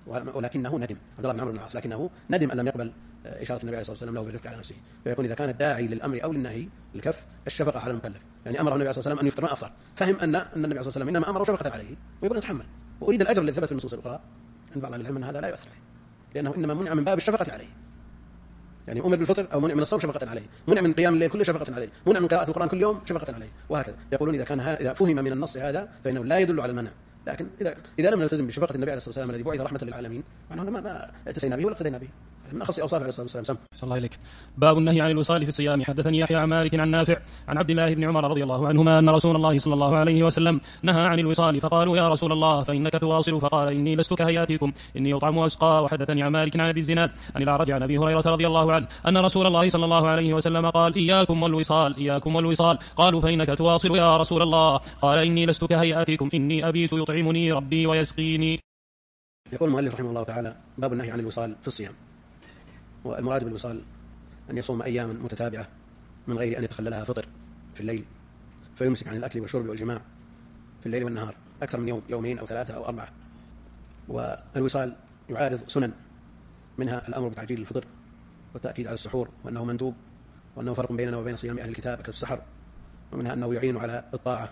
ولكنه ندم، عبد الله بن عمرو بن العاص، لكنه ندم أن لم يقبل إشارة النبي عليه الصلاة والسلام له بالرفق على نفسه. فيكون إذا كان الداعي للأمر أو للنهي الكف الشفقة على المكلف، يعني أمره النبي عليه الصلاة والسلام أن يفطر ما أفطر، فهم أن النبي عليه الصلاة والسلام إنما أمره شفقة عليه ويقول نتحمل، وأريد الأجر الذي ثبت في النصوص الأخرى عند بعض أهل العلم أن هذا لا يؤثر عليه، لأنه إنما منع من باب الشفقة عليه. يعني أمر بالفطر أو منع من الصوم شفقة عليه، منع من قيام الليل كله شفقة عليه، منع من قراءة القرآن كل يوم شفقة عليه، وهكذا. يقولون إذا فهم من النص هذا فإنه لا يدل على المنع، لكن إذا لم نلتزم بشفقة النبي عليه الصلاة والسلام الذي بعث رحمة للعالمين معناه ما اتسينا به ولا اقتدينا به، من أخص أوصاف عليه الصلاة والسلام. صلى الله عليك. باب النهي عن الوصال في الصيام. حدثني يحيى عن مالك عن نافع عن عبد الله بن عمر رضي الله عنهما أن رسول الله صلى الله عليه وسلم نهى عن الوصال، فقالوا يا رسول الله فإنك تواصل، فقال إني لست كهيئاتكم إني أطعم وأسقى. وحدثني عن مالك عن أبي الزناد عن الأعرج عن أبي هريرة رضي الله عنه أن رسول الله صلى الله عليه وسلم قال إياكم والوصال إياكم والوصال. قالوا فإنك تواصل يا رسول الله؟ قال إني لست كهيئاتكم إني أبيت يطعمني ربي ويسقيني. يقول المؤلف رحمه الله تعالى: باب النهي عن الوصال في الصيام. والمراد بالوصال أن يصوم أياما متتابعة من غير أن يتخللها فطر في الليل، فيمسك عن الأكل والشرب والجماع في الليل والنهار أكثر من يومين أو 3 أو 4. والوصال يعارض سنن، منها الأمر بتعجيل الفطر والتأكيد على السحور وأنه مندوب، وأنه فرق بيننا وبين صيام أهل الكتاب أكل السحر، ومنها أنه يعين على الطاعة،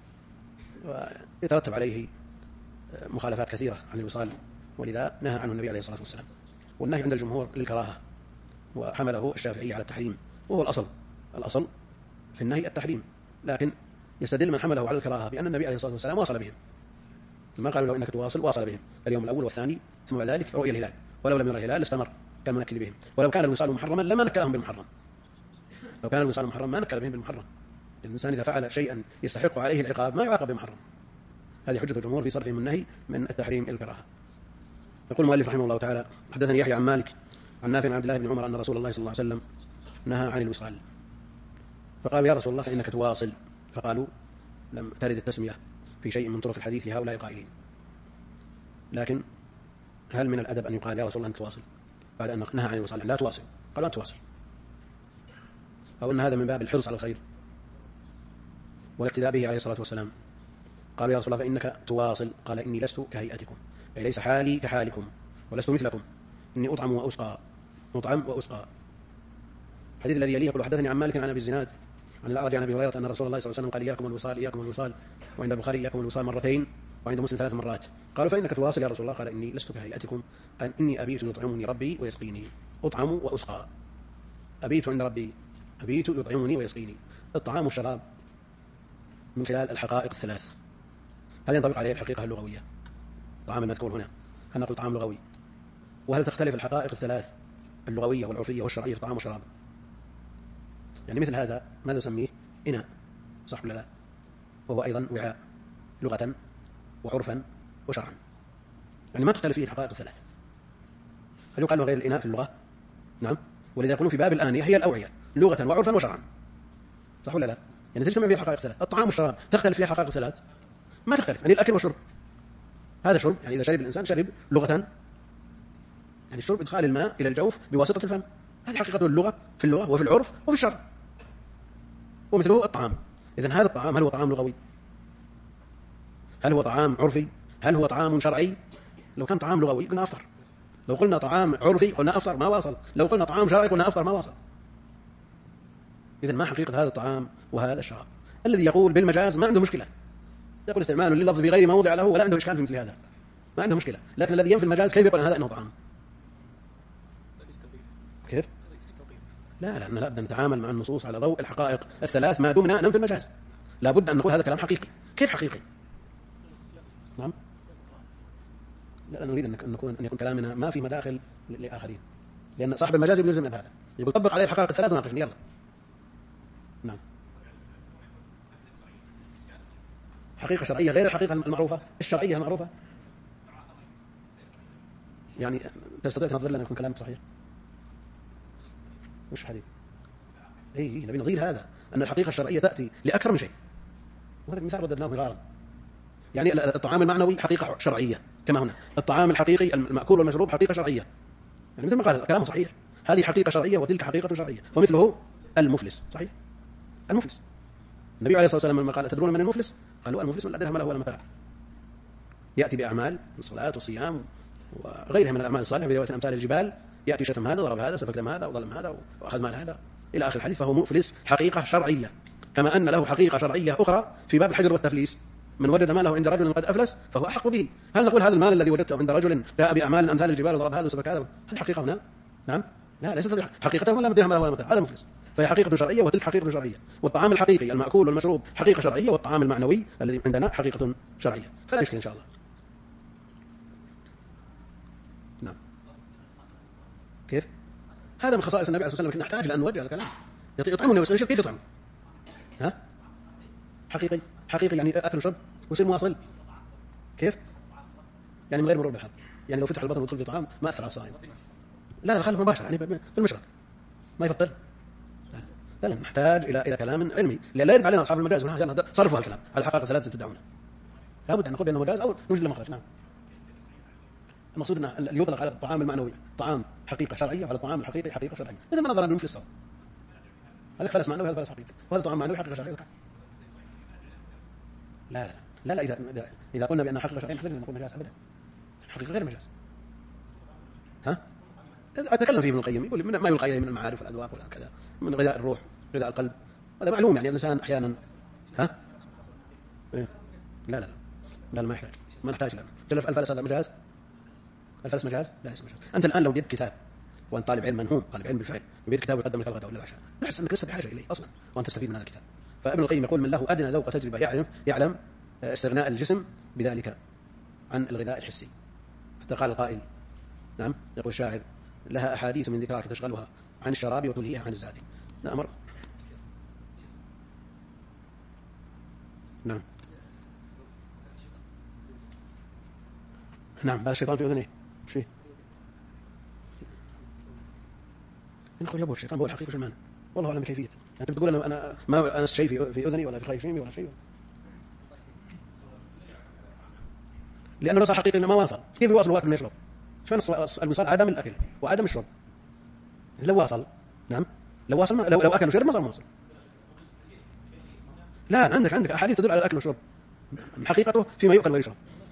ويترتب عليه مخالفات كثيرة عن الوصال، ولذا نهى عنه النبي عليه الصلاة والسلام. والنهي عند الجمهور للكراهة، وحمله الشافعي على التحريم، وهو الأصل في النهي التحريم، لكن يستدل من حمله على الكراهة بأن النبي عليه الصلاة والسلام واصل بهم، لما قالوا لو إنك تواصل واصل بهم اليوم الأول والثاني، ثم بعد ذلك رؤية الهلال، ولو لم يرى الهلال استمر كان منكل بهم، ولو كان الوصال محرما لما نكلهم بالمحرم، لو كان الوصال محرما ما نكل بهم بالمحرم. الإنسان إذا فعل شيئا يستحق عليه العقاب ما يعاقب بمحرم. هذه حجة الجمهور في صرفهم النهي من التحريم إلى الكراهة. يقول المؤلف رحمه الله تعالى: حدثني يحيى عن مالك عن نافع عن عبد الله بن عمر أن رسول الله صلى الله عليه وسلم نهى عن الوصال، فقالوا يا رسول الله فإنك تواصل، فقالوا لم ترد التسمية في شيء من طرق الحديث لهؤلاء القائلين، لكن هل من الأدب أن يقال يا رسول الله أنك تواصل بعد أن نهى عن الوصال؟ لا تواصل، قالوا أن تواصل، أو أن هذا من باب الحرص على الخير والاقتداء به عليه الصلاة والسلام. قالوا يا رسول الله فإنك تواصل، قال إني لست كهيئتكم، أي ليس حالي كحالكم ولست مثلكم، إني أطعم وأسقى. الحديث الذي يليه يقول: حدثني عن مالك عن أبي الزناد عن الأعرج عن أبي هريرة أن رسول الله صلى الله عليه وسلم قال إياكم الوصال إياكم الوصال، وعند البخاري إياكم الوصال مرتين، وعند مسلم 3 مرات. قالوا فإنك تواصل يا رسول الله؟ قال إني لست كهيئتكم إني أبيت يطعمني ربي ويسقيني. أطعم وأسقى، أبيت عند ربي، أبيت يطعمني ويسقيني. الطعام والشراب من خلال الحقائق الثلاث، هل ينطبق عليه الحقيقة اللغوية؟ الطعام المذكور هنا هل نقول طعام لغوي؟ وهل تختلف الحقائق الثلاث اللغوية والعرفية والشرعية في الطعام والشراب؟ يعني مثل هذا ماذا نسميه؟ إناء، صح ولا لا؟ وهو أيضا وعاء لغة وعرفا وشرعا، يعني ما تختلف فيه الحقائق الثلاث. هل يقال غير الإناء في اللغة؟ نعم، ولذا يقولون في باب الآنية هي الأوعية لغة وعرفا وشرعا، صح ولا لا؟ يعني تجتمع فيها الحقائق الثلاث. الطعام والشراب تختلف فيها الحقائق الثلاث؟ ما تختلف، يعني الأكل والشرب، هذا شرب، يعني إذا شرب الإنسان شرب لغة، يعني الشرب إدخال الماء إلى الجوف بواسطة الفم، هذه حقيقة اللغة في اللغة وفي العرف وفي الشرع. ومثله الطعام. إذن هذا الطعام هل هو طعام لغوي؟ هل هو طعام عرفي؟ هل هو طعام شرعي؟ لو كان طعام لغوي قلنا أفطر، لو قلنا طعام عرفي قلنا أفطر ما واصل، لو قلنا طعام شرعي قلنا أفطر ما واصل. إذن ما حقيقة هذا الطعام وهذا الشراب؟ الذي يقول بالمجاز ما عنده مشكلة، يقول استعمال لللفظ بغير موضع له ولا عنده إشكال في مثل هذا، ما عنده مشكلة. لكن الذي ينفي المجاز كيف يقول هذا إنه طعام؟ كيف؟ لا لابد أن نتعامل مع النصوص على ضوء الحقائق الثلاث ما دمنا ننفي المجاز. لابد أن نقول هذا كلام حقيقي. كيف حقيقي؟ نعم، لا نريد أن يكون كلامنا ما في مداخل لآخرين، لأن صاحب المجاز يلزم هذا، يقول طبق عليه الحقائق الثلاث وناقشني يلا. نعم، حقيقة شرعية غير الحقيقة المعروفة، الشرعية المعروفة. يعني تستطيع تنظر لنا يكون كلامك صحيح؟ مش حديث. نبي نظير هذا، أن الحقيقة الشرعية تأتي لأكثر من شيء، وهذا المثال رددناه مرارا. يعني الطعام المعنوي حقيقة شرعية كما هنا، الطعام الحقيقي المأكول والمشروب حقيقة شرعية، يعني مثل ما قال كلامه صحيح، هذه حقيقة شرعية وتلك حقيقة شرعية. ومثله المفلس، صحيح، المفلس النبي عليه الصلاة والسلام لما قال تدرون من المفلس؟ قالوا المفلس من لا درهم له ولا متاع، يأتي بأعمال الصلاة والصيام وغيرها من الأعمال الصالحة برواية أمثال الجبال، يأتي شتم هذا ضرب هذا سفك دم هذا وظلم هذا وأخذ مال هذا إلى آخر الحديث، فهو مفلس حقيقة شرعية، كما أن له حقيقة شرعية أخرى في باب الحجر والتفليس، من وجد ماله عند رجل قد أفلس فهو أحق به. هل نقول هذا المال الذي وجدته عند رجل جاء بأعمال أمثال الجبال وضرب هذا وسفك هذا، هذه حقيقة هنا؟ نعم، لا ليست حقيقة ولا مدينة ولا متاع، هذا مفلس. فهي حقيقة شرعية وتلك حقيقة شرعية، والطعام الحقيقي المأكول والمشروب حقيقة شرعية، والطعام المعنوي الذي عندنا حقيقة شرعية، فلا يشكل إن شاء الله. نعم. كيف؟ هذا من خصائص النبي عليه الصلاة والسلام، نحتاج لأن نوجه الكلام. يطعمني ويسأل كيف يطعم؟ ها؟ حقيقي يعني أكل وشرب ويصير مواصل. كيف؟ يعني من غير مرور بالحرب، يعني لو فتح البطن ويدخل في طعام ما أثر على الصائم. لا خلف مباشر يعني في المشرق ما يفطر. لا نحتاج إلى كلام علمي، لا يرد علينا أصحاب المجاز صرفوا الكلام على الحقائق الثلاثة تدعونها. لابد أن نقول بأنه مجاز أو نوجد له مخرج. نعم. المقصود أن يطلق على الطعام المعنوي طعام حقيقة شرعية، وعلى الطعام الحقيقي حقيقة شرعية، إذا ما نظر أن نمشي الصواب. هذا فلس معنوي، هذا فلس حقيقي، وهذا طعام معنوي حقيقة شرعية. لا إذا قلنا بأن حقيقة شرعية نقول مجاز أبدا، حقيقة غير مجاز. ها؟ أتكلم فيه ابن القيم، يقول ما يلقى إليه من المعارف والأذواق وكذا، من غذاء الروح غذاء القلب، هذا معلوم. يعني الإنسان أحيانا إيه؟ لا ما يحتاج، ما نحتاج له. الفلس هذا مجاز؟ الفلس مجاز؟ لا ليس مجاز. أنت الآن لو بيد كتاب وأنت طالب علم منهوم، طالب علم بالفعل، بيد كتاب ويقدم لك الغداء ولا العشاء، تحس أنك لسه بحاجة إليه أصلا وأنت تستفيد من هذا الكتاب. فابن القيم يقول من له أدنى ذوق تجربة يعلم استغناء الجسم بذلك عن الغذاء الحسي. حتى قال القائل، نعم، يقول الشاعر لها أحاديث من ذكراك تشغلها عن الشراب وتلهيها عن الزاد. لا أمر. نعم بال الشيطان في أذنه. ايش فيه؟ ينقل يبور الشيطان بقول الحقيقة في المعنى، والله أعلم كيفية. أنت بتقول أنا ما أنا شيء في أذني ولا في خيشيمي ولا شيء، لأنه الرسول حقيقي ما واصل. كيف يواصل الواكل من يشرب؟ فين الوصال؟ عدم الأكل وعدم الشرب. لو واصل، نعم لو واصل لو أكل وشرب ما صار مواصل. لا عندك أحاديث تدل على الأكل والشرب، حقيقته فيما يؤكل ويشرب.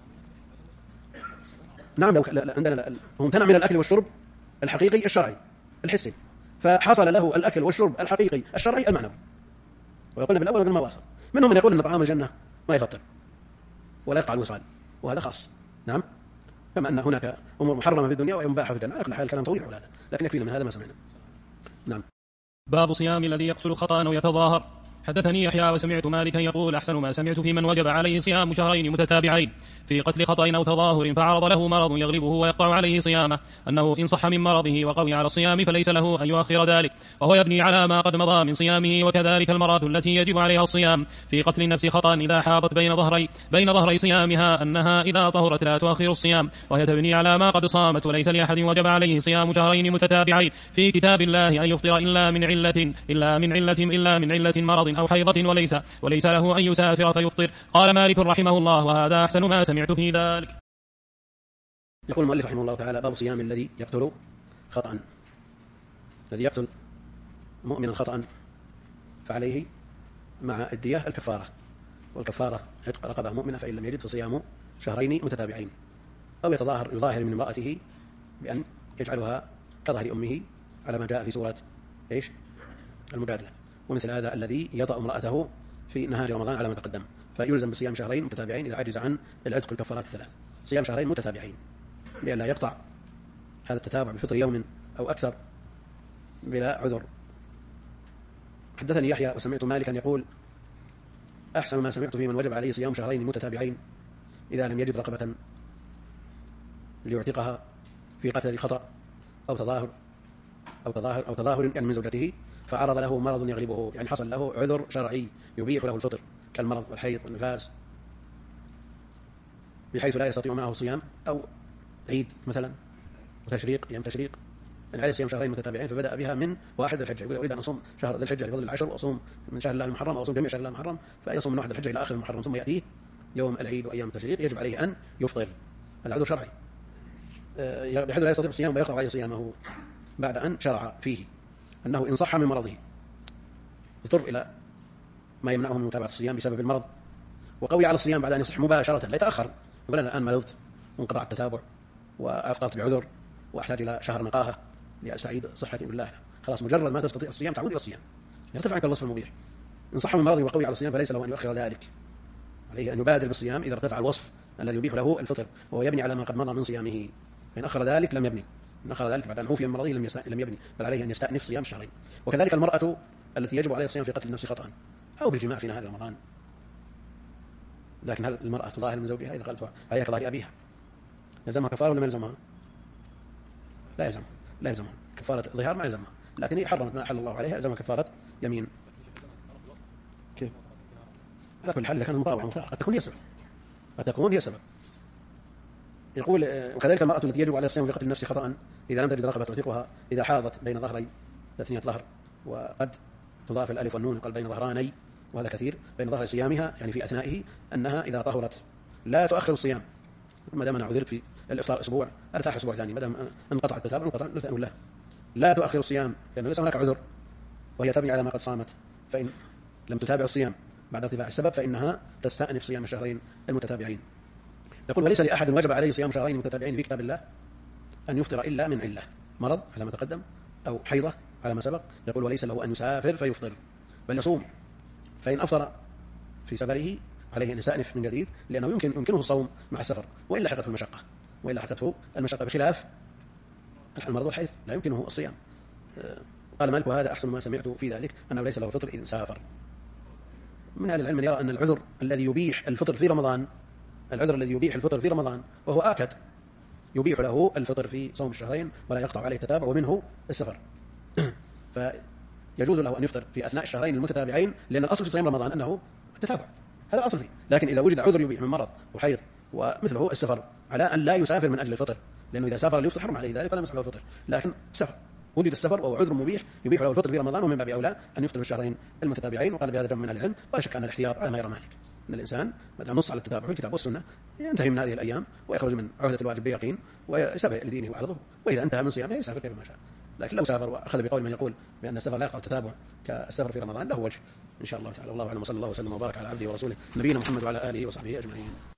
نعم لو عندنا هو امتنع من الأكل والشرب الحقيقي الشرعي الحسي، فحصل له الأكل والشرب الحقيقي الشرعي المعنوي، ويقولنا بالأول يقول ما واصل. منهم من يقول أن طعام الجنة ما يفطر ولا يقع الوصال، وهذا خاص. نعم، كما أن هناك أمور محرمة في الدنيا ومباحة في الجنة. على كل حال الكلام طويل حول هذا، لكن يكفينا من هذا ما سمعنا. نعم. باب صيام الذي يقتل خطأ أو يتظاهر. حدثني يحيى وسمعت مالكا يقول أحسن ما سمعت في من وجب عليه صيام شهرين متتابعين في قتل خطأ أو تظاهر فعرض له مرض يغلبه ويقطع عليه صيامه، أنه إن صح من مرضه وقوي على الصيام فليس له أن يؤخر ذلك، وهو يبني على ما قد مضى من صيامه. وكذلك المرأة التي يجب عليها الصيام في قتل النفس خطأ إذا حاضت بين ظهري صيامها أنها إذا طهرت لا تؤخر الصيام، وهي تبني على ما قد صامت. وليس لأحد وجب عليه صيام شهرين متتابعين في كتاب الله أن يفطر إلا من علة مرض أو حيضة، وليس له أن يسافر فيفطر. قال مالك رحمه الله وهذا أحسن ما سمعت في ذلك. يقول المؤلف رحمه الله تعالى باب صيام الذي يقتل خطأ. الذي يقتل مؤمنا خطأ فعليه مع الدية الكفارة، والكفارة عتق رقبة مؤمنة، فإن لم يجد فصيام شهرين متتابعين، أو يظاهر من امرأته بأن يجعلها كظهر أمه على ما جاء في سورة المجادلة، ومثل هذا الذي يطأ امرأته في نهار رمضان على ما تقدم، فيلزم بصيام شهرين متتابعين إذا عجز عن العتق الكفارات الثلاث. صيام شهرين متتابعين بأن لا يقطع هذا التتابع بفطر يوم أو أكثر بلا عذر. حدثني يحيى وسمعت مالكا يقول أحسن ما سمعت في من وجب عليه صيام شهرين متتابعين إذا لم يجد رقبة ليعتقها في قتل خطأ أو تظاهر يعني من زوجته، فعرض له مرض يغلبه، يعني حصل له عذر شرعي يبيح له الفطر كالمرض والحيض والنفاس، بحيث لا يستطيع معه صيام، أو عيد مثلا وتشريق، أيام تشريق، يعني عليه صيام شهرين متتابعين، فبدأ بها من 1 ذي الحجة، يقول أريد أن أصوم شهر ذي الحجة لفضل العشر، وأصوم من شهر الله المحرم، أو أصوم جميع شهر الله المحرم، فيصوم من 1 ذي الحجة إلى آخر المحرم، ثم يأتيه يوم العيد وأيام التشريق يجب عليه أن يفطر. هذا عذر شرعي بحيث لا يستطيع الصيام ويقطع عليه صيامه بعد أن شرع فيه أنه إن صح من مرضه يضطر إلى ما يمنعه من متابعة الصيام بسبب المرض، وقوي على الصيام بعد أن يصح مباشرة لا يتأخر، يقول أنا الآن مرضت وانقطع التتابع وأفطرت بعذر وأحتاج إلى شهر نقاهة لأستعيد صحتي بالله، خلاص مجرد ما تستطيع الصيام تعود إلى الصيام، يرتفع عنك الوصف المبيح. إن صح من مرضه وقوي على الصيام فليس له أن يؤخر ذلك، عليه أن يبادر بالصيام إذا ارتفع الوصف الذي يبيح له الفطر، وهو يبني على ما قد مضى من صيامه، فإن أخر ذلك لم يبني، إن أخر ذلك بعد أن عوفي من مرضه لم يبني، بل عليه أن يستأنف صيام الشهرين. وكذلك المرأة التي يجب عليها الصيام في قتل النفس خطأ أو بالجماع في نهار رمضان، لكن هل المرأة تظاهر من زوجها إذا قالت عليها كظاهر أبيها يلزمها كفارة ولا ما يلزمها؟ لا يلزمها كفارة ظهار، ما يلزمها، لكن هي حرمت ما أحل الله عليها، يلزمها كفارة يمين. كيف؟ على كل حال إذا كان المطاوعة قد تكون هي سبب. يقول وكذلك المرأة التي يجب عليها الصيام في قتل النفس خطأ إذا لم تجد رغبة تعتقها، إذا حاضت بين ظهري تثنية ظهر، وقد تضاف الألف والنون يقال بين ظهراني، وهذا كثير، بين ظهر صيامها يعني في أثنائه، أنها إذا طهرت لا تؤخر الصيام ما دام أنا عذرت في الإفطار أسبوع أرتاح أسبوع ثاني، ما دام انقطع التتابع انقطع له، لا تؤخر الصيام لأنه ليس هناك عذر وهي تبني على ما قد صامت، فإن لم تتابع الصيام بعد ارتفاع السبب فإنها تستأنف صيام الشهرين المتتابعين. يقول وليس لأحد وجب عليه صيام شهرين متتابعين في كتاب الله أن يفطر إلا من علة، مرض على ما تقدم أو حيضة على ما سبق. يقول وليس له أن يسافر فيفطر بل يصوم، فإن أفطر في سفره عليه أن يستأنف من جديد لأنه يمكنه الصوم مع السفر، وإن لحقته المشقة بخلاف المرض والحيض لا يمكنه الصيام. قال مالك وهذا أحسن ما سمعت في ذلك أنه ليس له فطر إذا سافر. من أهل العلم يرى أن العذر الذي يبيح الفطر في رمضان وهو آكد يبيح له الفطر في صوم الشهرين ولا يقطع عليه التتابع ومنه السفر فيجوز له أن يفطر في أثناء الشهرين المتتابعين، لأن الأصل في صيام رمضان أنه التتابع، هذا الأصل فيه. لكن إذا وجد عذر يبيح من مرض وحيض ومثله السفر على أن لا يسافر من أجل الفطر، لأنه إذا سافر ليفطر حرم عليه ذلك فلا يصح له الفطر، لكن سفر وجد السفر وهو عذر مبيح يبيح له الفطر في رمضان، ومن باب أولى أن يفطر في الشهرين المتتابعين. وقال بهذا جمع من العلم، ولا شك أن الاحتياط على ما يرى مالك، أن الإنسان ما دام نص على التتابع في الكتاب والسنة ينتهي من هذه الأيام ويخرج من عهدة الواجب بيقين ويسبع لدينه وعرضه، وإذا انتهى من صيامه يسافر كيف ما شاء. لكن لو سافر وأخذ بقول من يقول بأن السفر لا يقطع التتابع كالسفر في رمضان له وجه إن شاء الله تعالى. والله أعلم، وصلى الله وسلم وبارك على عبده ورسوله نبينا محمد وعلى آله وصحبه أجمعين.